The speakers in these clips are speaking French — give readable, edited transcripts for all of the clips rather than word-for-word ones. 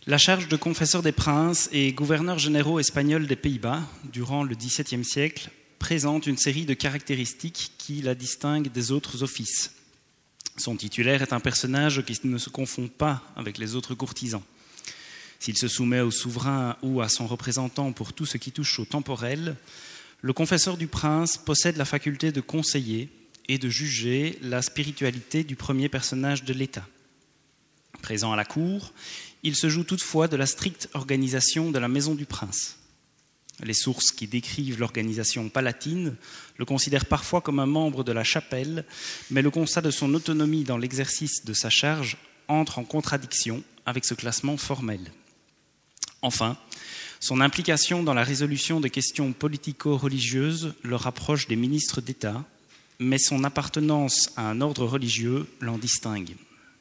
La charge de confesseur des princes et gouverneur généraux espagnol des Pays-Bas durant le XVIIe siècle présente une série de caractéristiques qui la distinguent des autres offices. Son titulaire est un personnage qui ne se confond pas avec les autres courtisans. S'il se soumet au souverain ou à son représentant pour tout ce qui touche au temporel, le confesseur du prince possède la faculté de conseiller et de juger la spiritualité du premier personnage de l'État. Présent à la cour, il se joue toutefois de la stricte organisation de la maison du prince. Les sources qui décrivent l'organisation palatine le considèrent parfois comme un membre de la chapelle, mais le constat de son autonomie dans l'exercice de sa charge entre en contradiction avec ce classement formel. Enfin, son implication dans la résolution de questions politico-religieuses le rapproche des ministres d'État, mais son appartenance à un ordre religieux l'en distingue.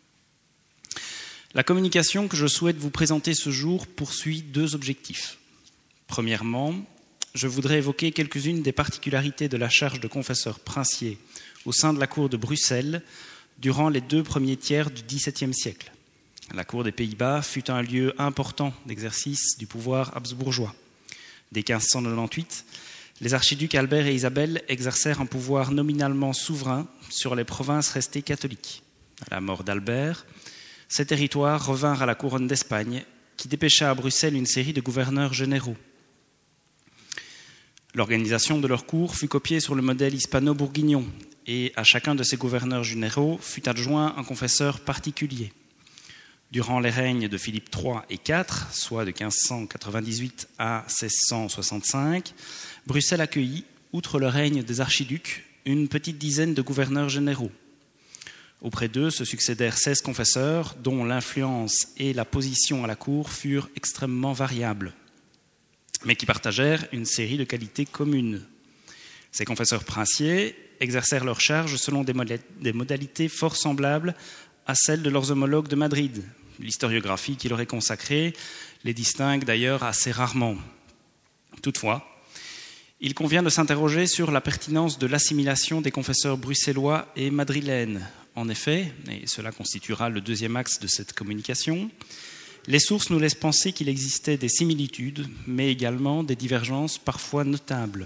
La communication que je souhaite vous présenter ce jour poursuit deux objectifs. Premièrement, je voudrais évoquer quelques-unes des particularités de la charge de confesseur princier au sein de la cour de Bruxelles durant les 2 premiers tiers du XVIIe siècle. La cour des Pays-Bas fut un lieu important d'exercice du pouvoir habsbourgeois. Dès 1598, les archiducs Albert et Isabelle exercèrent un pouvoir nominalement souverain sur les provinces restées catholiques. À la mort d'Albert, ces territoires revinrent à la couronne d'Espagne, qui dépêcha à Bruxelles une série de gouverneurs généraux. L'organisation de leur cour fut copiée sur le modèle hispano-bourguignon, et à chacun de ces gouverneurs généraux fut adjoint un confesseur particulier. Durant les règnes de Philippe III et IV, soit de 1598 à 1665, Bruxelles accueillit, outre le règne des archiducs, une petite dizaine de gouverneurs généraux. Auprès d'eux se succédèrent 16 confesseurs, dont l'influence et la position à la cour furent extrêmement variables, mais qui partagèrent une série de qualités communes. Ces confesseurs princiers exercèrent leur charge selon des modalités fort semblables à celles de leurs homologues de Madrid. L'historiographie qui leur est consacrée les distingue d'ailleurs assez rarement. Toutefois, il convient de s'interroger sur la pertinence de l'assimilation des confesseurs bruxellois et madrilènes. En effet, et cela constituera le deuxième axe de cette communication, les sources nous laissent penser qu'il existait des similitudes, mais également des divergences parfois notables.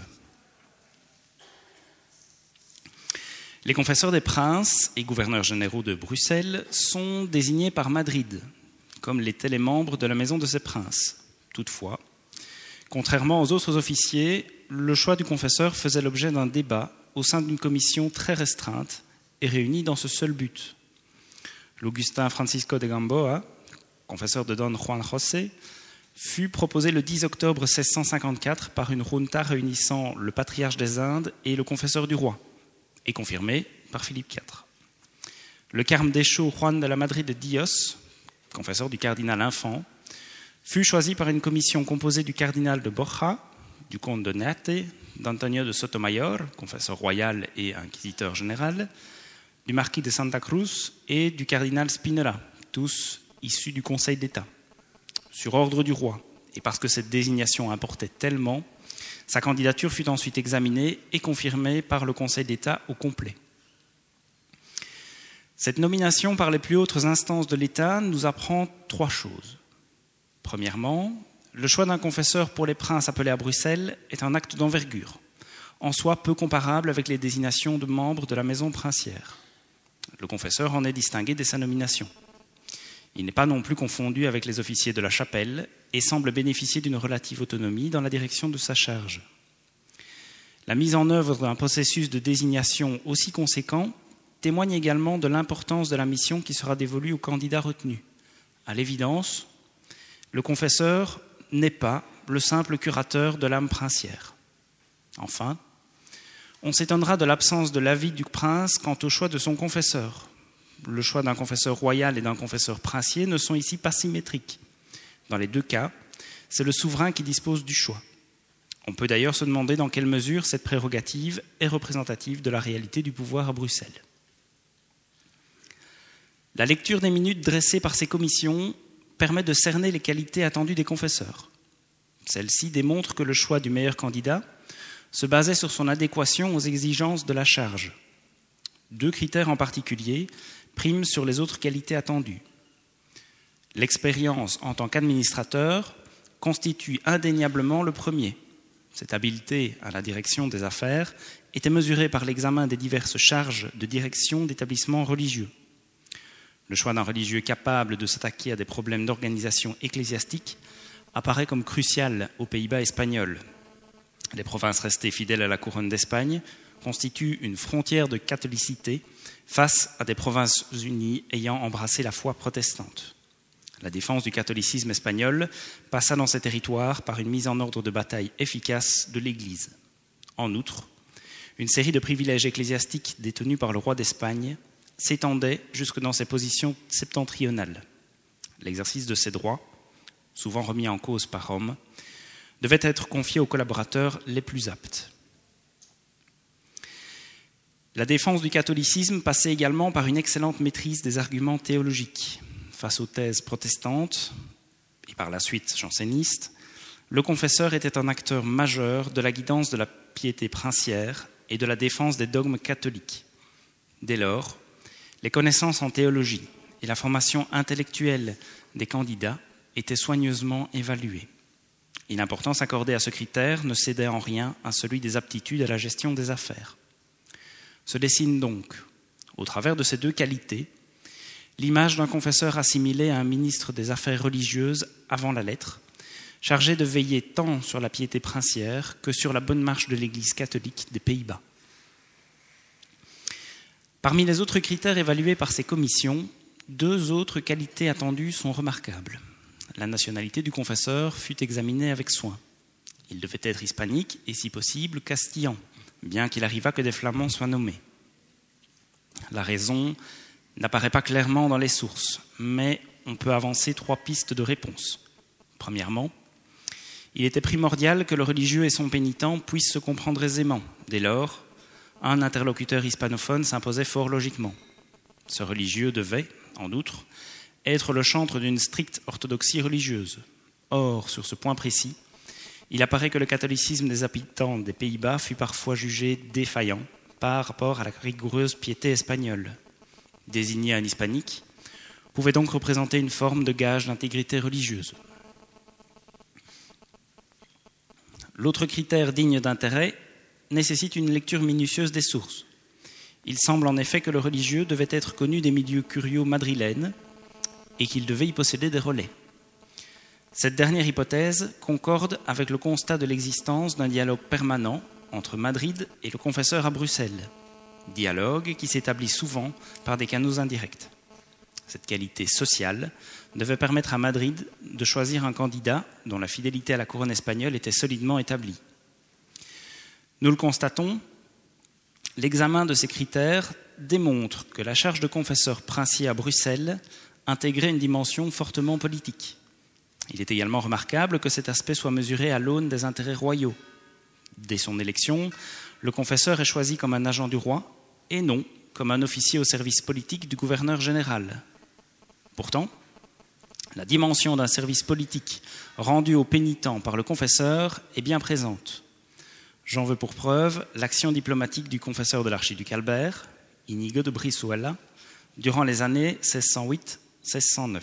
Les confesseurs des princes et gouverneurs généraux de Bruxelles sont désignés par Madrid, comme l'étaient les membres de la maison de ces princes. Toutefois, contrairement aux autres officiers, le choix du confesseur faisait l'objet d'un débat au sein d'une commission très restreinte et réunie dans ce seul but. L'Augustin Francisco de Gamboa, confesseur de Don Juan José, fut proposé le 10 octobre 1654 par une junta réunissant le patriarche des Indes et le confesseur du roi, et confirmé par Philippe IV. Le carme déchaud Juan de la Madrid de Dios, confesseur du cardinal Infant, fut choisi par une commission composée du cardinal de Borja, du comte de Neate, d'Antonio de Sotomayor, confesseur royal et inquisiteur général, du marquis de Santa Cruz et du cardinal Spinola, tous issus du Conseil d'État. Sur ordre du roi, et parce que cette désignation importait tellement, sa candidature fut ensuite examinée et confirmée par le Conseil d'État au complet. Cette nomination par les plus hautes instances de l'État nous apprend 3 choses. Premièrement, le choix d'un confesseur pour les princes appelés à Bruxelles est un acte d'envergure, en soi peu comparable avec les désignations de membres de la maison princière. Le confesseur en est distingué dès sa nomination. Il n'est pas non plus confondu avec les officiers de la chapelle et semble bénéficier d'une relative autonomie dans la direction de sa charge. La mise en œuvre d'un processus de désignation aussi conséquent témoigne également de l'importance de la mission qui sera dévolue au candidat retenu. À l'évidence, le confesseur n'est pas le simple curateur de l'âme princière. Enfin, on s'étonnera de l'absence de l'avis du prince quant au choix de son confesseur. Le choix d'un confesseur royal et d'un confesseur princier ne sont ici pas symétriques. Dans les 2 cas, c'est le souverain qui dispose du choix. On peut d'ailleurs se demander dans quelle mesure cette prérogative est représentative de la réalité du pouvoir à Bruxelles. La lecture des minutes dressées par ces commissions permet de cerner les qualités attendues des confesseurs. Celle-ci démontre que le choix du meilleur candidat se basait sur son adéquation aux exigences de la charge. 2 critères en particulier priment sur les autres qualités attendues. L'expérience en tant qu'administrateur constitue indéniablement le premier. Cette habileté à la direction des affaires était mesurée par l'examen des diverses charges de direction d'établissements religieux. Le choix d'un religieux capable de s'attaquer à des problèmes d'organisation ecclésiastique apparaît comme crucial aux Pays-Bas espagnols. Les provinces restées fidèles à la couronne d'Espagne constituent une frontière de catholicité face à des provinces unies ayant embrassé la foi protestante. La défense du catholicisme espagnol passa dans ces territoires par une mise en ordre de bataille efficace de l'Église. En outre, une série de privilèges ecclésiastiques détenus par le roi d'Espagne s'étendait jusque dans ses positions septentrionales. L'exercice de ces droits, souvent remis en cause par Rome, devait être confié aux collaborateurs les plus aptes. La défense du catholicisme passait également par une excellente maîtrise des arguments théologiques. Face aux thèses protestantes, et par la suite jansénistes, le confesseur était un acteur majeur de la guidance de la piété princière et de la défense des dogmes catholiques. Dès lors, les connaissances en théologie et la formation intellectuelle des candidats étaient soigneusement évaluées. Et l'importance accordée à ce critère ne cédait en rien à celui des aptitudes à la gestion des affaires. Se dessine donc, au travers de ces deux qualités, l'image d'un confesseur assimilé à un ministre des Affaires religieuses avant la lettre, chargé de veiller tant sur la piété princière que sur la bonne marche de l'Église catholique des Pays-Bas. Parmi les autres critères évalués par ces commissions, deux autres qualités attendues sont remarquables. La nationalité du confesseur fut examinée avec soin. Il devait être hispanique et, si possible, castillan, bien qu'il arrivât que des flamands soient nommés. La raison n'apparaît pas clairement dans les sources, mais on peut avancer trois pistes de réponse. Premièrement, il était primordial que le religieux et son pénitent puissent se comprendre aisément. Dès lors, un interlocuteur hispanophone s'imposait fort logiquement. Ce religieux devait, en outre, être le chantre d'une stricte orthodoxie religieuse. Or, sur ce point précis, il apparaît que le catholicisme des habitants des Pays-Bas fut parfois jugé défaillant par rapport à la rigoureuse piété espagnole. Désigner un hispanique pouvait donc représenter une forme de gage d'intégrité religieuse. L'autre critère digne d'intérêt nécessite une lecture minutieuse des sources. Il semble en effet que le religieux devait être connu des milieux curiaux madrilènes et qu'il devait y posséder des relais. Cette dernière hypothèse concorde avec le constat de l'existence d'un dialogue permanent entre Madrid et le confesseur à Bruxelles, dialogue qui s'établit souvent par des canaux indirects. Cette qualité sociale devait permettre à Madrid de choisir un candidat dont la fidélité à la couronne espagnole était solidement établie. Nous le constatons, l'examen de ces critères démontre que la charge de confesseur princier à Bruxelles intégrait une dimension fortement politique. Il est également remarquable que cet aspect soit mesuré à l'aune des intérêts royaux. Dès son élection, le confesseur est choisi comme un agent du roi et non comme un officier au service politique du gouverneur général. Pourtant, la dimension d'un service politique rendu aux pénitents par le confesseur est bien présente. J'en veux pour preuve l'action diplomatique du confesseur de l'archiduc Albert, Inigo de Brizuela, durant les années 1608-1609.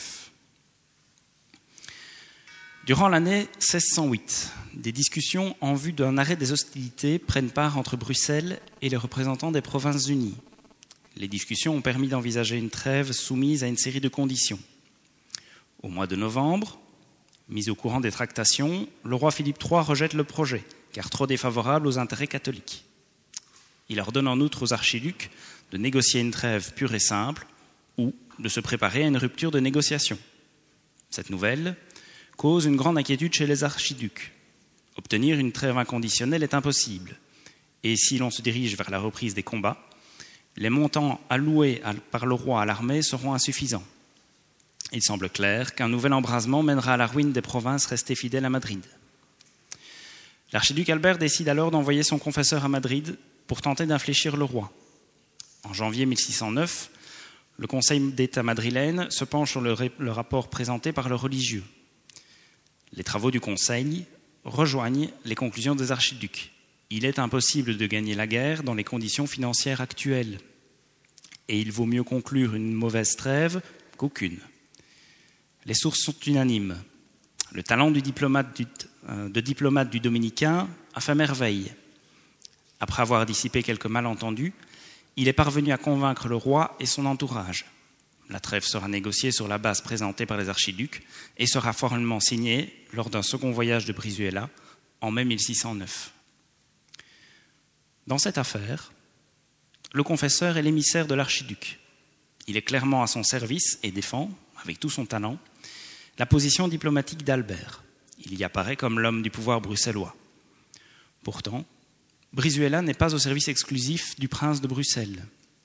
Durant l'année 1608, des discussions en vue d'un arrêt des hostilités prennent part entre Bruxelles et les représentants des Provinces-Unies. Les discussions ont permis d'envisager une trêve soumise à une série de conditions. Au mois de novembre, mis au courant des tractations, le roi Philippe III rejette le projet, car trop défavorable aux intérêts catholiques. Il ordonne en outre aux archiducs de négocier une trêve pure et simple ou de se préparer à une rupture de négociation. Cette nouvelle cause une grande inquiétude chez les archiducs. Obtenir une trêve inconditionnelle est impossible. Et si l'on se dirige vers la reprise des combats, les montants alloués par le roi à l'armée seront insuffisants. Il semble clair qu'un nouvel embrasement mènera à la ruine des provinces restées fidèles à Madrid. L'archiduc Albert décide alors d'envoyer son confesseur à Madrid pour tenter d'infléchir le roi. En janvier 1609, le Conseil d'État madrilène se penche sur le rapport présenté par le religieux. Les travaux du Conseil rejoignent les conclusions des archiducs. Il est impossible de gagner la guerre dans les conditions financières actuelles. Et il vaut mieux conclure une mauvaise trêve qu'aucune. Les sources sont unanimes. Le talent de diplomate du dominicain a fait merveille. Après avoir dissipé quelques malentendus, il est parvenu à convaincre le roi et son entourage. La trêve sera négociée sur la base présentée par les archiducs et sera formellement signée lors d'un second voyage de Brizuela en mai 1609. Dans cette affaire, le confesseur est l'émissaire de l'archiduc. Il est clairement à son service et défend, avec tout son talent, la position diplomatique d'Albert. Il y apparaît comme l'homme du pouvoir bruxellois. Pourtant, Brizuela n'est pas au service exclusif du prince de Bruxelles.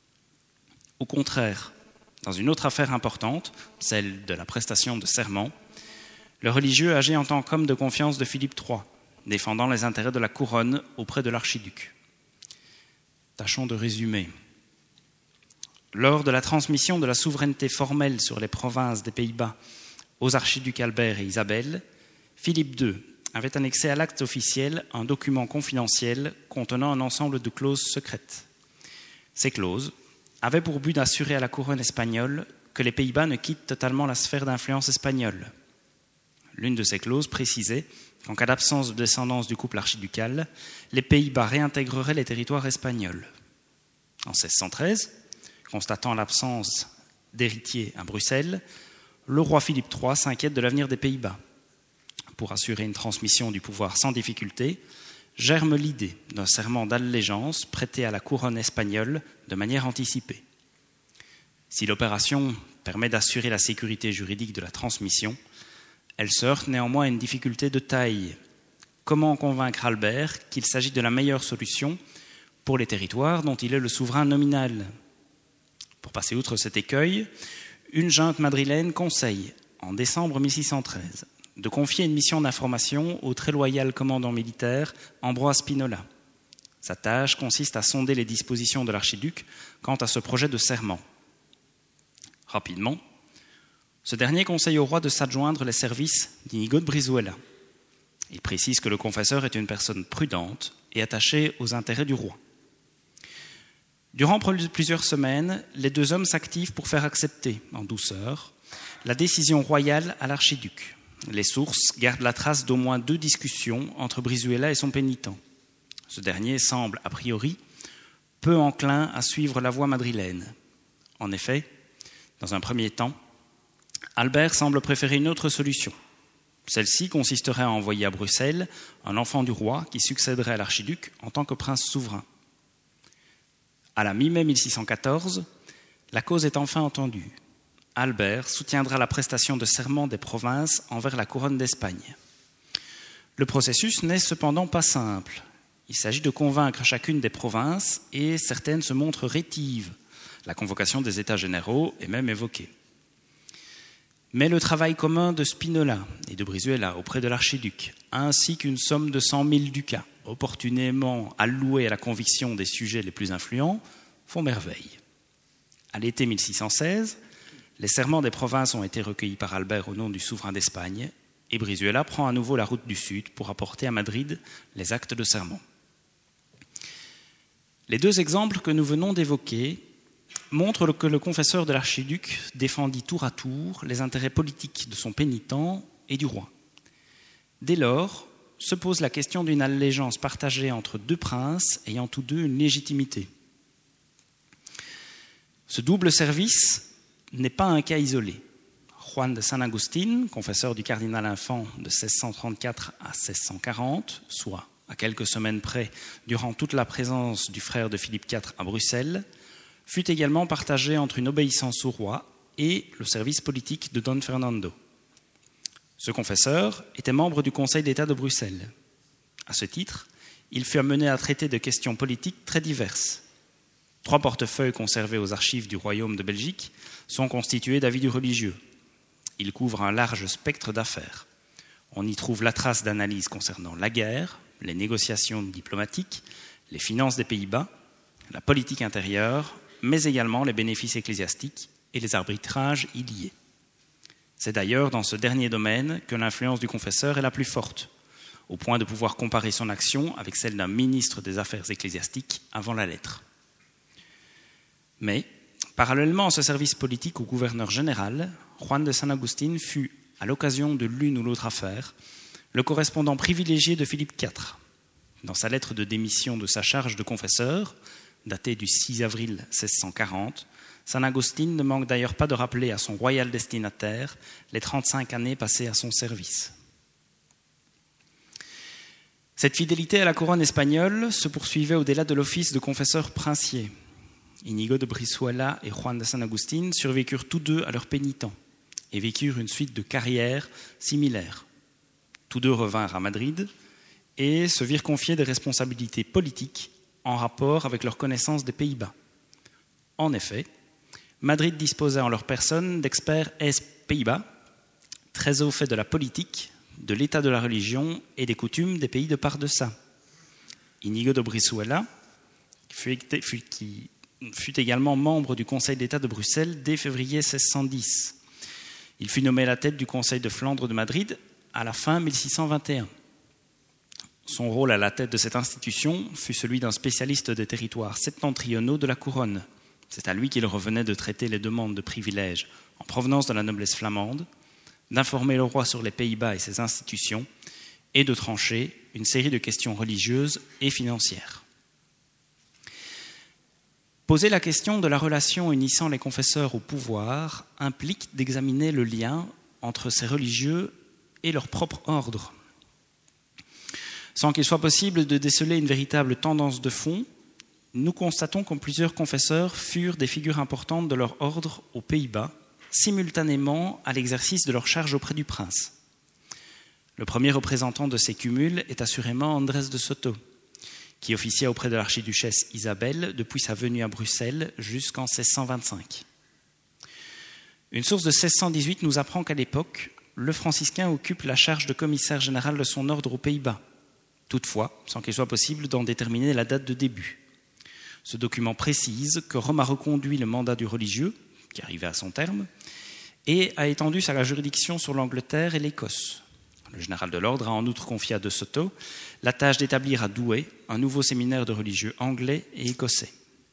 Au contraire, dans une autre affaire importante, celle de la prestation de serment, le religieux agit en tant qu'homme de confiance de Philippe III, défendant les intérêts de la couronne auprès de l'archiduc. Tâchons de résumer. Lors de la transmission de la souveraineté formelle sur les provinces des Pays-Bas aux archiducs Albert et Isabelle, Philippe II avait annexé à l'acte officiel un document confidentiel contenant un ensemble de clauses secrètes. Ces clauses avaient pour but d'assurer à la couronne espagnole que les Pays-Bas ne quittent totalement la sphère d'influence espagnole. L'une de ces clauses précisait qu'en cas d'absence de descendance du couple archiducal, les Pays-Bas réintégreraient les territoires espagnols. En 1613, constatant l'absence d'héritiers à Bruxelles, le roi Philippe III s'inquiète de l'avenir des Pays-Bas. Pour assurer une transmission du pouvoir sans difficulté, germe l'idée d'un serment d'allégeance prêté à la couronne espagnole de manière anticipée. Si l'opération permet d'assurer la sécurité juridique de la transmission, elle se heurte néanmoins à une difficulté de taille. Comment convaincre Albert qu'il s'agit de la meilleure solution pour les territoires dont il est le souverain nominal ? Pour passer outre cet écueil, une junte madrilène conseille, en décembre 1613, de confier une mission d'information au très loyal commandant militaire Ambroise Spinola. Sa tâche consiste à sonder les dispositions de l'archiduc quant à ce projet de serment. Rapidement, ce dernier conseille au roi de s'adjoindre les services d'Inigo de Brizuela. Il précise que le confesseur est une personne prudente et attachée aux intérêts du roi. Durant plusieurs semaines, les deux hommes s'activent pour faire accepter, en douceur, la décision royale à l'archiduc. Les sources gardent la trace d'au moins 2 discussions entre Brizuela et son pénitent. Ce dernier semble, a priori, peu enclin à suivre la voie madrilène. En effet, dans un premier temps, Albert semble préférer une autre solution. Celle-ci consisterait à envoyer à Bruxelles un enfant du roi qui succéderait à l'archiduc en tant que prince souverain. À la mi-mai 1614, la cause est enfin entendue. Albert soutiendra la prestation de serment des provinces envers la couronne d'Espagne. Le processus n'est cependant pas simple. Il s'agit de convaincre chacune des provinces et certaines se montrent rétives. La convocation des États généraux est même évoquée. Mais le travail commun de Spinola et de Brizuela auprès de l'archiduc, ainsi qu'une somme de 100 000 ducats, opportunément alloués à la conviction des sujets les plus influents, font merveille. À l'été 1616, les serments des provinces ont été recueillis par Albert au nom du souverain d'Espagne et Brizuela prend à nouveau la route du Sud pour apporter à Madrid les actes de serment. Les 2 exemples que nous venons d'évoquer montrent que le confesseur de l'archiduc défendit tour à tour les intérêts politiques de son pénitent et du roi. Dès lors, se pose la question d'une allégeance partagée entre 2 princes ayant tous 2 une légitimité. Ce double service n'est pas un cas isolé. Juan de San Agustín, confesseur du cardinal infant de 1634 à 1640, soit à quelques semaines près durant toute la présence du frère de Philippe IV à Bruxelles, fut également partagé entre une obéissance au roi et le service politique de Don Fernando. Ce confesseur était membre du Conseil d'État de Bruxelles. À ce titre, il fut amené à traiter de questions politiques très diverses. 3 portefeuilles conservés aux archives du Royaume de Belgique sont constitués d'avis du religieux. Ils couvrent un large spectre d'affaires. On y trouve la trace d'analyses concernant la guerre, les négociations diplomatiques, les finances des Pays-Bas, la politique intérieure, mais également les bénéfices ecclésiastiques et les arbitrages y liés. C'est d'ailleurs dans ce dernier domaine que l'influence du confesseur est la plus forte, au point de pouvoir comparer son action avec celle d'un ministre des Affaires ecclésiastiques avant la lettre. Mais, parallèlement à ce service politique au gouverneur général, Juan de San Agustín fut, à l'occasion de l'une ou l'autre affaire, le correspondant privilégié de Philippe IV. Dans sa lettre de démission de sa charge de confesseur, datée du 6 avril 1640, San Agustín ne manque d'ailleurs pas de rappeler à son royal destinataire les 35 années passées à son service. Cette fidélité à la couronne espagnole se poursuivait au-delà de l'office de confesseur princier. Íñigo de Brizuela et Juan de San Agustín survécurent tous deux à leurs pénitents et vécurent une suite de carrières similaires. Tous deux revinrent à Madrid et se virent confier des responsabilités politiques en rapport avec leur connaissance des Pays-Bas. En effet, Madrid disposait en leur personne d'experts Pays-Bas, très au fait de la politique, de l'état de la religion et des coutumes des pays de par deçà. Íñigo de Brizuela, qui fut également membre du Conseil d'État de Bruxelles dès février 1610. Il fut nommé à la tête du Conseil de Flandre de Madrid à la fin 1621. Son rôle à la tête de cette institution fut celui d'un spécialiste des territoires septentrionaux de la couronne. C'est à lui qu'il revenait de traiter les demandes de privilèges en provenance de la noblesse flamande, d'informer le roi sur les Pays-Bas et ses institutions, et de trancher une série de questions religieuses et financières. Poser la question de la relation unissant les confesseurs au pouvoir implique d'examiner le lien entre ces religieux et leur propre ordre. Sans qu'il soit possible de déceler une véritable tendance de fond, nous constatons que plusieurs confesseurs furent des figures importantes de leur ordre aux Pays-Bas, simultanément à l'exercice de leur charge auprès du prince. Le premier représentant de ces cumuls est assurément Andrés de Soto, qui officia auprès de l'archiduchesse Isabelle depuis sa venue à Bruxelles jusqu'en 1625. Une source de 1618 nous apprend qu'à l'époque, le franciscain occupe la charge de commissaire général de son ordre aux Pays-Bas, toutefois sans qu'il soit possible d'en déterminer la date de début. Ce document précise que Rome a reconduit le mandat du religieux, qui arrivait à son terme, et a étendu sa juridiction sur l'Angleterre et l'Écosse. Le général de l'ordre a en outre confié à De Soto la tâche d'établir à Douai un nouveau séminaire de religieux anglais et écossais.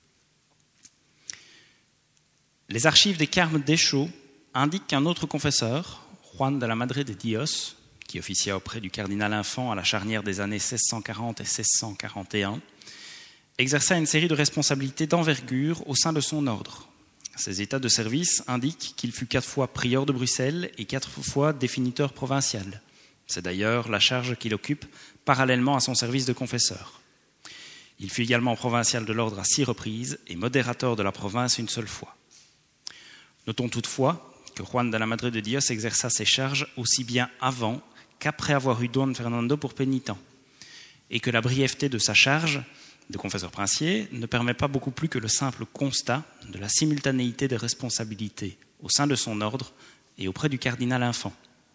Les archives des Carmes d'Échaud indiquent qu'un autre confesseur, Juan de la Madre de Dios, qui officia auprès du cardinal Infant à la charnière des années 1640 et 1641, exerça une série de responsabilités d'envergure au sein de son ordre. Ses états de service indiquent qu'il fut 4 fois prieur de Bruxelles et 4 fois définiteur provincial. C'est d'ailleurs la charge qu'il occupe parallèlement à son service de confesseur. Il fut également provincial de l'ordre à 6 reprises et modérateur de la province une seule fois. Notons toutefois que Juan de la Madre de Dios exerça ses charges aussi bien avant qu'après avoir eu Don Fernando pour pénitent, et que la brièveté de sa charge de confesseur princier ne permet pas beaucoup plus que le simple constat de la simultanéité des responsabilités au sein de son ordre et auprès du cardinal Infant.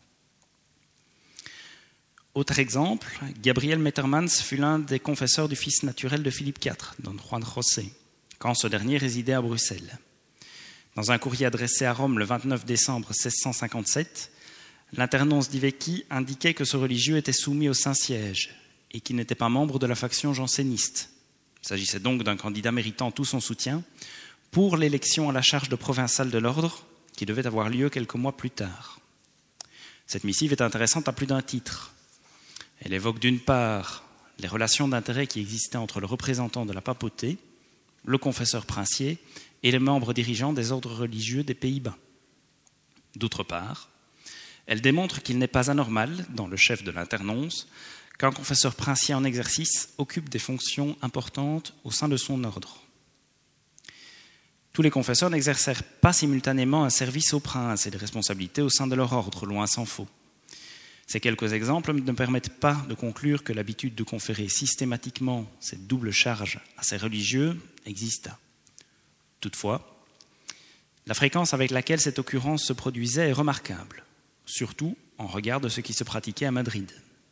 Autre exemple, Gabriel Mettermans fut l'un des confesseurs du fils naturel de Philippe IV, Don Juan José, quand ce dernier résidait à Bruxelles. Dans un courrier adressé à Rome le 29 décembre 1657, l'internonce d'Ivecchi indiquait que ce religieux était soumis au Saint-Siège et qu'il n'était pas membre de la faction janséniste. Il s'agissait donc d'un candidat méritant tout son soutien pour l'élection à la charge de provincial de l'ordre qui devait avoir lieu quelques mois plus tard. Cette missive est intéressante à plus d'un titre. Elle évoque d'une part les relations d'intérêt qui existaient entre le représentant de la papauté, le confesseur princier et les membres dirigeants des ordres religieux des Pays-Bas. D'autre part, elle démontre qu'il n'est pas anormal, dans le chef de l'internonce, qu'un confesseur princier en exercice occupe des fonctions importantes au sein de son ordre. Tous les confesseurs n'exercèrent pas simultanément un service au prince et des responsabilités au sein de leur ordre, loin s'en faut. Ces quelques exemples ne permettent pas de conclure que l'habitude de conférer systématiquement cette double charge à ces religieux exista. Toutefois, la fréquence avec laquelle cette occurrence se produisait est remarquable, surtout en regard de ce qui se pratiquait à Madrid.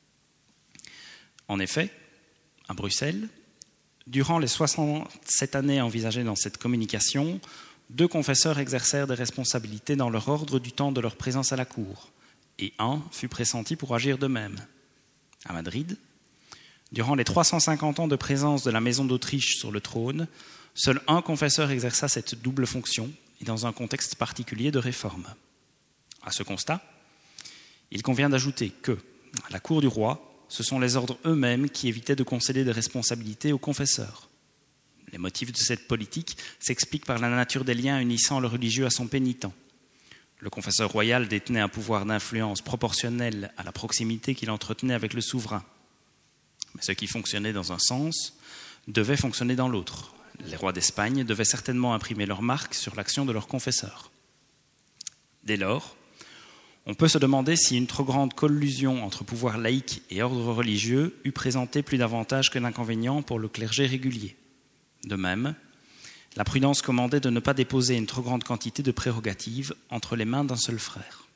En effet, à Bruxelles, durant les 67 années envisagées dans cette communication, 2 confesseurs exercèrent des responsabilités dans leur ordre du temps de leur présence à la cour, et un fut pressenti pour agir de même. À Madrid, durant les 350 ans de présence de la Maison d'Autriche sur le trône, seul un confesseur exerça cette double fonction, et dans un contexte particulier de réforme. À ce constat, il convient d'ajouter que, à la cour du roi, ce sont les ordres eux-mêmes qui évitaient de concéder des responsabilités aux confesseurs. Les motifs de cette politique s'expliquent par la nature des liens unissant le religieux à son pénitent. Le confesseur royal détenait un pouvoir d'influence proportionnel à la proximité qu'il entretenait avec le souverain. Mais ce qui fonctionnait dans un sens devait fonctionner dans l'autre. Les rois d'Espagne devaient certainement imprimer leur marque sur l'action de leurs confesseurs. Dès lors, on peut se demander si une trop grande collusion entre pouvoir laïque et ordre religieux eût présenté plus d'avantages que d'inconvénients pour le clergé régulier. De même, la prudence commandait de ne pas déposer une trop grande quantité de prérogatives entre les mains d'un seul frère.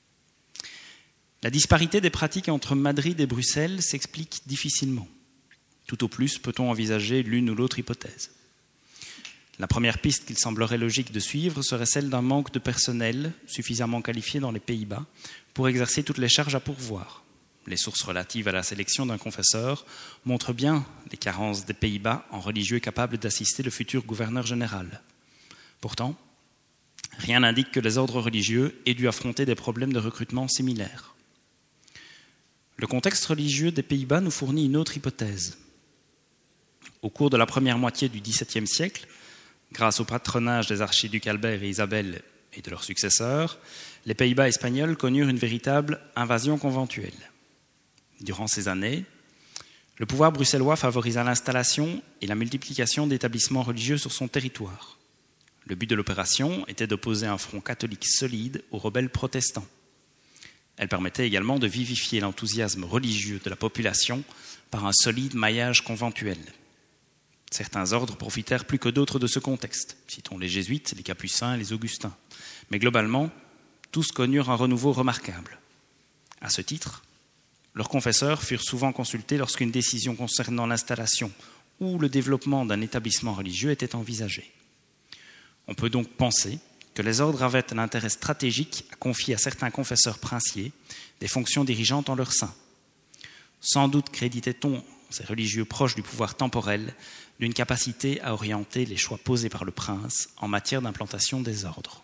La disparité des pratiques entre Madrid et Bruxelles s'explique difficilement. Tout au plus peut-on envisager l'une ou l'autre hypothèse. La première piste qu'il semblerait logique de suivre serait celle d'un manque de personnel suffisamment qualifié dans les Pays-Bas pour exercer toutes les charges à pourvoir. Les sources relatives à la sélection d'un confesseur montrent bien les carences des Pays-Bas en religieux capables d'assister le futur gouverneur général. Pourtant, rien n'indique que les ordres religieux aient dû affronter des problèmes de recrutement similaires. Le contexte religieux des Pays-Bas nous fournit une autre hypothèse. Au cours de la première moitié du XVIIe siècle, grâce au patronage des archiducs Albert et Isabelle et de leurs successeurs, les Pays-Bas espagnols connurent une véritable invasion conventuelle. Durant ces années, le pouvoir bruxellois favorisa l'installation et la multiplication d'établissements religieux sur son territoire. Le but de l'opération était d'opposer un front catholique solide aux rebelles protestants. Elle permettait également de vivifier l'enthousiasme religieux de la population par un solide maillage conventuel. Certains ordres profitèrent plus que d'autres de ce contexte. Citons les jésuites, les capucins et les augustins. Mais globalement, tous connurent un renouveau remarquable. À ce titre, leurs confesseurs furent souvent consultés lorsqu'une décision concernant l'installation ou le développement d'un établissement religieux était envisagée. On peut donc penser que les ordres avaient un intérêt stratégique à confier à certains confesseurs princiers des fonctions dirigeantes en leur sein. Sans doute créditait-on ces religieux proches du pouvoir temporel d'une capacité à orienter les choix posés par le prince en matière d'implantation des ordres.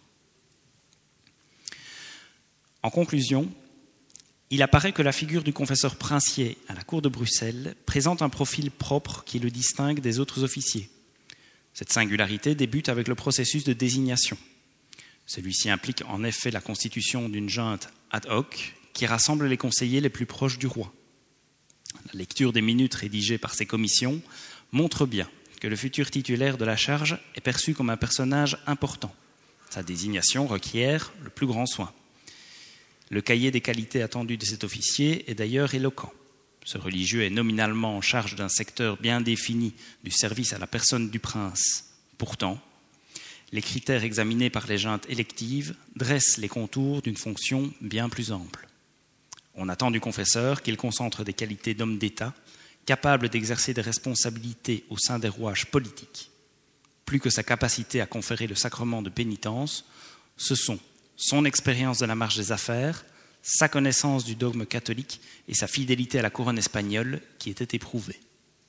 En conclusion, il apparaît que la figure du confesseur princier à la cour de Bruxelles présente un profil propre qui le distingue des autres officiers. Cette singularité débute avec le processus de désignation. Celui-ci implique en effet la constitution d'une junte ad hoc qui rassemble les conseillers les plus proches du roi. La lecture des minutes rédigées par ces commissions montre bien que le futur titulaire de la charge est perçu comme un personnage important. Sa désignation requiert le plus grand soin. Le cahier des qualités attendues de cet officier est d'ailleurs éloquent. Ce religieux est nominalement en charge d'un secteur bien défini du service à la personne du prince. Pourtant, les critères examinés par les juntes électives dressent les contours d'une fonction bien plus ample. On attend du confesseur qu'il concentre des qualités d'homme d'État, capable d'exercer des responsabilités au sein des rouages politiques. Plus que sa capacité à conférer le sacrement de pénitence, ce sont son expérience de la marche des affaires, sa connaissance du dogme catholique et sa fidélité à la couronne espagnole qui étaient éprouvées.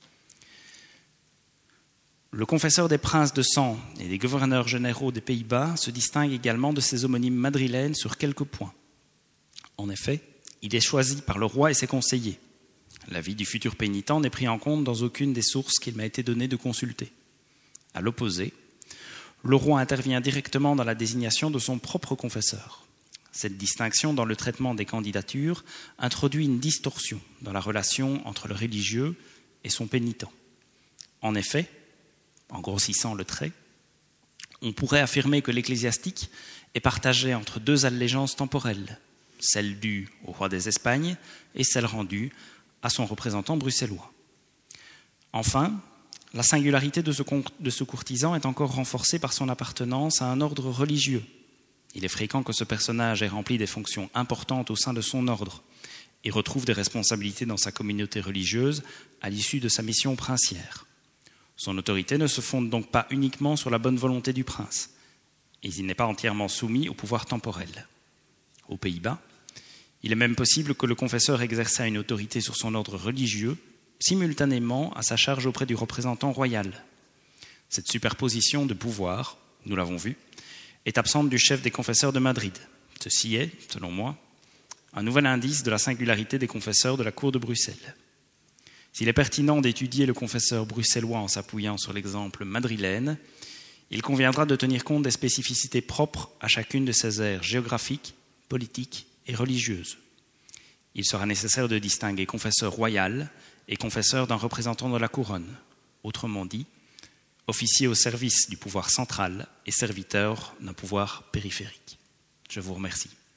Le confesseur des princes de sang et des gouverneurs généraux des Pays-Bas se distingue également de ses homonymes madrilènes sur quelques points. En effet, il est choisi par le roi et ses conseillers. L'avis du futur pénitent n'est pris en compte dans aucune des sources qu'il m'a été donné de consulter. À l'opposé, le roi intervient directement dans la désignation de son propre confesseur. Cette distinction dans le traitement des candidatures introduit une distorsion dans la relation entre le religieux et son pénitent. En effet, en grossissant le trait, on pourrait affirmer que l'ecclésiastique est partagé entre deux allégeances temporelles, celle due au roi des Espagnes et celle rendue à son représentant bruxellois. Enfin, la singularité de ce courtisan est encore renforcée par son appartenance à un ordre religieux. Il est fréquent que ce personnage ait rempli des fonctions importantes au sein de son ordre et retrouve des responsabilités dans sa communauté religieuse à l'issue de sa mission princière. Son autorité ne se fonde donc pas uniquement sur la bonne volonté du prince, et il n'est pas entièrement soumis au pouvoir temporel. Aux Pays-Bas, il est même possible que le confesseur exerçât une autorité sur son ordre religieux simultanément à sa charge auprès du représentant royal. Cette superposition de pouvoir, nous l'avons vu, est absente du chef des confesseurs de Madrid, Ceci est, selon moi, un nouvel indice de la singularité des confesseurs de la Cour de Bruxelles. S'il est pertinent d'étudier le confesseur bruxellois en s'appuyant sur l'exemple madrilène, il conviendra de tenir compte des spécificités propres à chacune de ces aires géographiques, politiques et religieuses. Il sera nécessaire de distinguer confesseur royal et confesseur d'un représentant de la couronne, autrement dit, officier au service du pouvoir central et serviteur d'un pouvoir périphérique. Je vous remercie.